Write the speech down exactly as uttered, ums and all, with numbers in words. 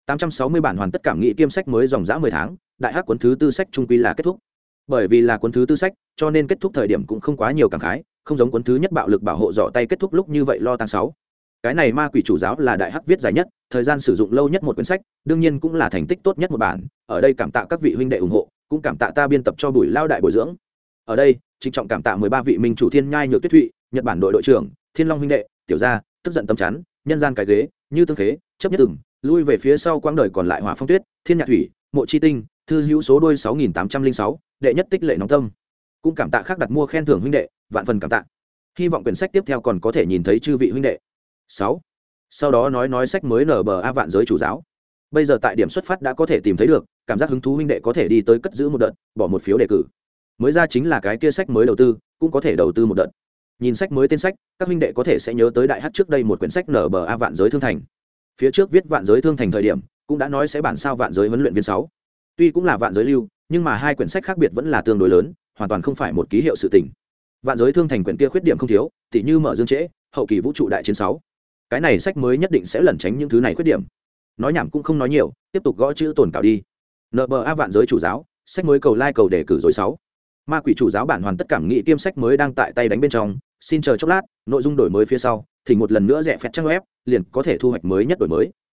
tám trăm sáu mươi bản hoàn tất cảm nghĩ kiêm sách mới dòng dã mười tháng, đại hắc cuốn thứ tư sách trung quy là kết thúc. Bởi vì là cuốn thứ tư sách, cho nên kết thúc thời điểm cũng không quá nhiều cảm khái, không giống cuốn thứ nhất bạo lực bảo hộ dọ tay kết thúc lúc như vậy lo tăng sáu. Cái này ma quỷ chủ giáo là đại hắc viết dài nhất, thời gian sử dụng lâu nhất một quyển sách, đương nhiên cũng là thành tích tốt nhất một bản, ở đây cảm tạ các vị huynh đệ ủng hộ, cũng cảm tạ ta biên tập cho Bùi Lao đại bồi dưỡng. Ở đây, trịnh trọng cảm tạ mười ba vị minh chủ Thiên Nhai Nhược Tuyết Thụy, Nhật Bản đội đội trưởng, Thiên Long huynh đệ, tiểu gia, tức giận tâm chắn, nhân gian cái ghế, như tương khế, chấp nhất từng, lui về phía sau quãng đời còn lại Hỏa Phong Tuyết, Thiên Nhạc Thủy, Mộ Chi Tinh, thư hữu số đôi sáu nghìn tám trăm linh sáu, đệ nhất tích lệ nóng tâm. Cũng cảm tạ khác đặt mua khen thưởng huynh đệ, vạn phần cảm tạ. Hy vọng quyển sách tiếp theo còn có thể nhìn thấy chư vị huynh đệ. sáu. Sau đó nói nói sách mới en bê a vạn giới chủ giáo. Bây giờ tại điểm xuất phát đã có thể tìm thấy được, cảm giác hứng thú huynh đệ có thể đi tới cất giữ một đợt, bỏ một phiếu đề cử. Mới ra chính là cái kia sách mới đầu tư, cũng có thể đầu tư một đợt. Nhìn sách mới tên sách, các huynh đệ có thể sẽ nhớ tới đại hát trước đây một quyển sách en bê a vạn giới thương thành. Phía trước viết vạn giới thương thành thời điểm, cũng đã nói sẽ bản sao vạn giới huấn luyện viên sáu. Tuy cũng là vạn giới lưu, nhưng mà hai quyển sách khác biệt vẫn là tương đối lớn, hoàn toàn không phải một ký hiệu sự tình. Vạn giới thương thành quyển kia khuyết điểm không thiếu, tỉ như mở dương trễ, hậu kỳ vũ trụ đại chiến sáu. Cái này sách mới nhất định sẽ lẩn tránh những thứ này khuyết điểm. Nói nhảm cũng không nói nhiều, tiếp tục gõ chữ tồn cảo đi. en bê a vạn giới chủ giáo, sách mới cầu like cầu đề cử rồi sáu. Ma quỷ chủ giáo bản hoàn tất cảm nghĩ kiêm sách mới đang tại tay đánh bên trong, xin chờ chốc lát, nội dung đổi mới phía sau, thì một lần nữa rẽ phẹt trang web, liền có thể thu hoạch mới nhất đổi mới.